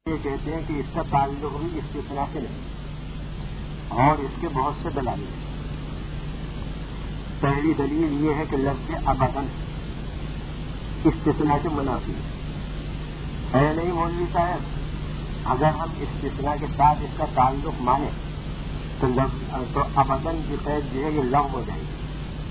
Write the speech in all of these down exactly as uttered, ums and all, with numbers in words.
یہ کہتے ہیں کہ اس کا تعلق بھی استثناء سے نہیں اور اس کے بہت سے دلائل ہیں۔ پہلی دلیل یہ ہے کہ لفظ ابداً استثناء کے منافی ہے نہیں مولوی صاحب؟ اگر ہم استثناء کے ساتھ اس کا تعلق مانیں تو لفظ تو ابداً کی قید جو ہے یہ لغو ہو جائے گی۔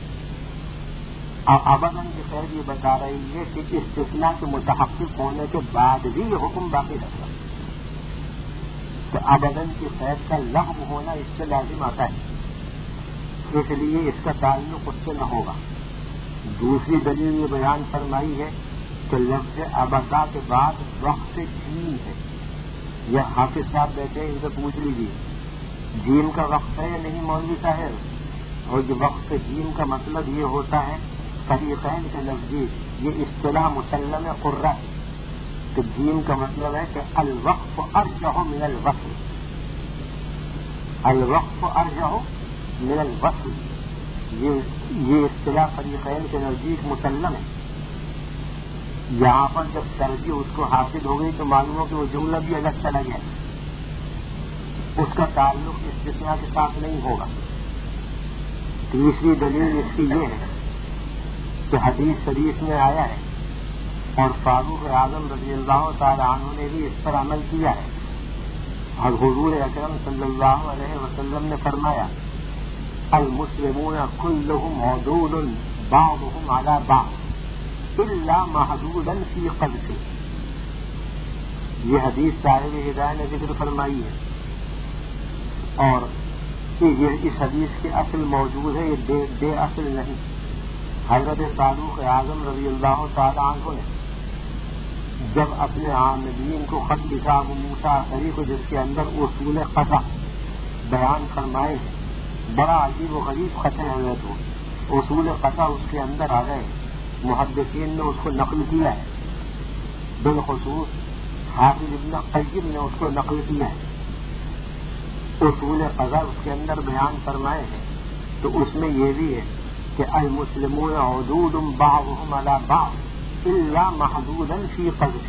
اور ابداً کی قید یہ بتا رہی ہے کہ استثناء کے متحقق ہونے کے بعد بھی یہ حکم باقی رہتا ہے، تو ابداً کی قید کا لغو ہونا اس سے لازم آتا ہے، اس لیے اس کا تعلق اس سے نہ ہوگا۔ دوسری دلیل یہ بیان فرمائی ہے کہ لفظ ابدا کے بعد وقت جیم ہے۔ یہ حافظ صاحب بیٹھے ہیں، ان سے پوچھ لیجیے جیم کا وقت ہے یا نہیں مولوی صاحب؟ اور جو وقت جیم کا مطلب یہ ہوتا ہے فریقین کے نزدیک یہ اصطلاح مسلم قرہ ہے کہ جیم کا مطلب ہے کہ الوقف ارجح من الوصل، الوقف ارجح من الوصل، یہ یہ اصطلاح فریقین کے نزدیک مسلم ہے۔ یہاں پر جب ترجیح اس کو حاصل ہو گئی تو معلوم ہو کہ وہ جملہ بھی الگ چلا گیا، اس کا تعلق استثناء کے ساتھ نہیں ہوگا۔ تیسری دلیل اس کی یہ ہے کہ حدیث شریف میں آیا ہے اور فاروق اعظم رضی اللہ تعالیٰ عنہ نے بھی اس پر عمل کیا ہے، اور حضور اکرم صلی اللہ علیہ وسلم نے فرمایا المسلمون كلهم عدول بعضهم على بعض الا محدودا في قذف۔ یہ حدیث صاحب ہدایت نے ذکر فرمائی ہے، اور یہ اس حدیث کے اصل موجود ہے، یہ بے, بے اصل نہیں۔ حضرت فاروق اعظم رضی اللہ تعالیٰ عنہ نے جب اپنے عاملین کو خط لکھا ابو موسیٰ اشعری کو، جس کے اندر اصول قطع بیان فرمائے ہیں، بڑا عجیب و غریب خط ہے، تو اصول قطع اس کے اندر آ گئے، محدثین نے اس کو نقل کیا ہے، بالخصوص حافظ ابن قیم نے اس کو نقل کیا ہے۔ اصول قطع اس کے اندر بیان فرمائے ہیں تو اس میں یہ بھی ہے کہ المسلمون عدود بعضهم على بعض الا محدودا فی قذف،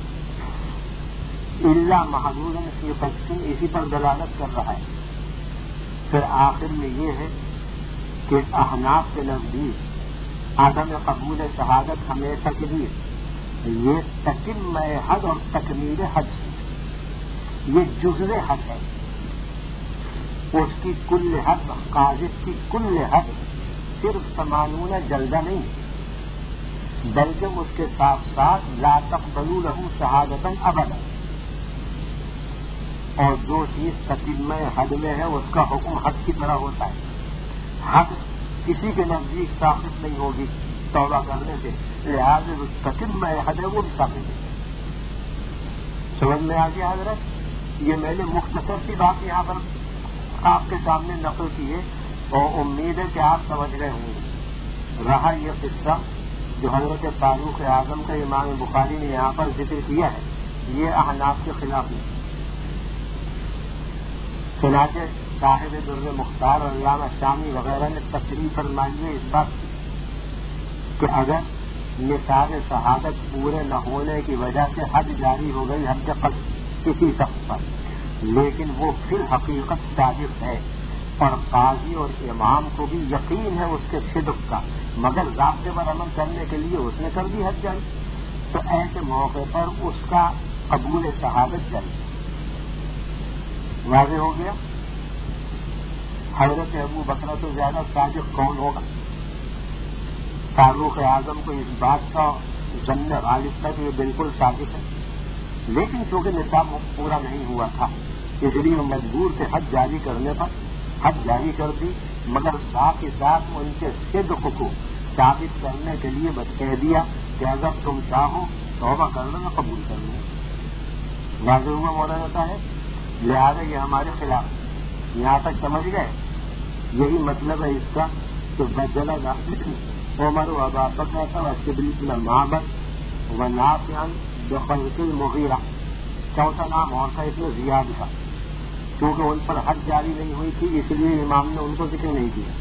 الا محدودا فی قذف اسی پر دلالت کر رہا ہے۔ پھر آخر میں یہ ہے کہ احناف کے نزدیک عدم قبول شہادت ہمیشہ کے لیے یہ تتم حد اور تکمیل حد، یہ جزء حد ہے، اس کی کل حد، قاذف کی کل حد صرف سمانون جلدہ نہیں، بلکہ اس کے ساتھ ساتھ لا تقبلوا له شہادتا ابدا، اور جو چیز تتمہ حد میں ہے اس کا حکم حد کی طرح ہوتا ہے۔ حد کسی کے نزدیک ثابت نہیں ہوگی توبہ کرنے سے، لہٰذا جو تتمہ حد ہے وہ بھی ثابت ہے۔ سمجھ میں آ گیا حضرت؟ یہ میں نے مختصر سی بات یہاں پر آپ کے سامنے نقل کی ہے، اور امید ہے کہ آپ سمجھ گئے ہوں گے۔ رہا یہ قصہ جو حضرت فاروق اعظم کا امام بخاری نے یہاں پر ذکر کیا ہے، یہ احناف کے خلاف نہیں۔ چنانچہ صاحب در مختار اور علامہ شامی وغیرہ نے تصریح فرمائی ہے اس بات کی کہ اگر نصاب شہادت پورے نہ ہونے کی وجہ سے حد جاری ہو گئی، حد قذف کسی شخص پر، لیکن وہ فی الحقیقت صادق ہے اور قاضی اور امام کو بھی یقین ہے اس کے صدق کا، مگر ضابطے پر عمل کرنے کے لیے اس نے کر دی حد جاری، تو ایسے موقع پر اس کا قبول شہادت جاری۔ واضح ہو گیا؟ حضرت ابو بکر سے زیادہ صادق کون ہوگا؟ فاروق اعظم کو اس بات کا ظن غالب تھا کہ یہ بالکل صادق ہے، لیکن چونکہ نصاب پورا نہیں ہوا تھا اس لیے وہ مجبور تھے حد جاری کرنے پر، حد جاری کر دی، مگر ساتھ ہی ساتھ ان کے صدق کو ثابت کرنے کے لیے بس کہہ دیا کہ اگر تم چاہو توبہ کر لو یا قبول کر لو۔ واضح ہوا مولانا صاحب؟ لہٰذا یہ ہمارے خلاف، یہاں تک سمجھ گئے؟ یہی مطلب ہے اس کا کہ بدلا عمر و ابا بکر وشبل بن معبد و نافع بخلق المغیرہ، چوتھا نام اور تھا ابن زیاد کا، کیونکہ ان پر حد جاری نہیں ہوئی تھی اس لیے امام نے ان کو ذکر نہیں کیا۔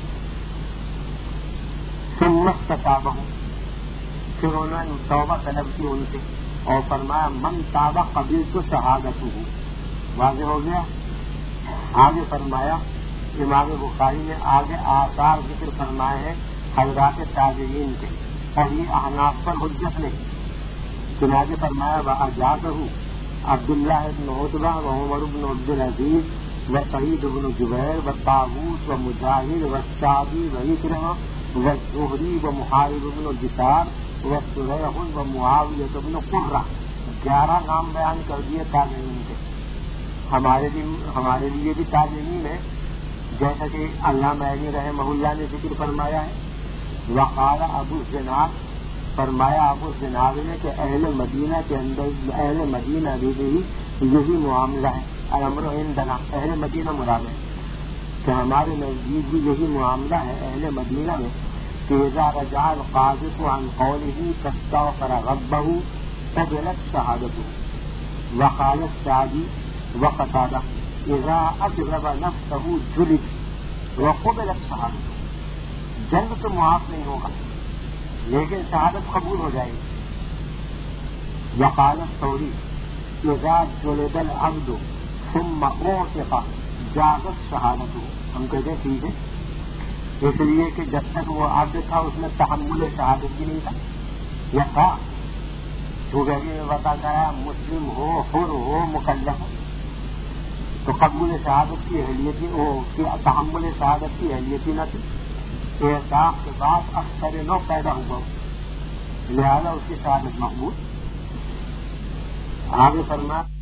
ثم استتابہ، پھر انہوں نے توبہ طلب کی ان سے، اور فرمایا من تابہ قبیل تو شہادت ہو. واضح ہو گیا. آگے فرمایا امام بخاری نے آگے آثار ذکر فرمائے ہیں حضرات تابعین کے، اور یہ احناف پر حجت نہیں. چنانچہ فرمایا وَأَجَازَهُ عبداللہ بن عتبہ و عمر بن عبد العزیز و سعید بن جبیر و طاووس و مجاہد و شعبی و اکرمہ و زہری و محارب بن الجسار و سریح و معاویہ بن قرہ. گیارہ نام بیان کر دیے تابعین کے. ہمارے لیے ہمارے لیے بھی تابعین ہے، جیسا کہ علامہ عینی رحمہ اللہ نے ذکر فرمایا ہے. وقال ابو الزناد، فرمایا ابو الزناد نے کہ اہل مدینہ کے اندر اہل مدینہ بھی یہی معاملہ ہے. الامر عندنا، اہل مدینہ مراد ہے کہ ہمارے نزدیک بھی یہی معاملہ ہے اہل مدینہ میں کہ اذا رجع القاذف عن قوله فاستغفر ربه قبلت شهادته. وقال السعدي وقتادہ اذا اجرب نفسه جلد وقبلت شهادته. جلد تو معاف نہیں ہوگا لیکن شہادت قبول ہو جائے گی. وقال الثوری اذا جلد العبد ثم اعتق جازت شہادته. ہم کہتے ہیں ٹھیک ہے، اس لیے کہ جب تک وہ عبد تھا اس میں تحمل شہادت بھی نہیں تھا. یا تھا تو میں بتاتا ہے مسلم ہو، حر ہو، مکلف ہو، تو قبول شہادت کی اہلیت ہو، تحمل شہادت کی اہلیت ہی نہ تھی. احساس کے بعد اکثر نو پیدا ہوا، لہذا اس کی شہادت مقبول. آگے فرمایا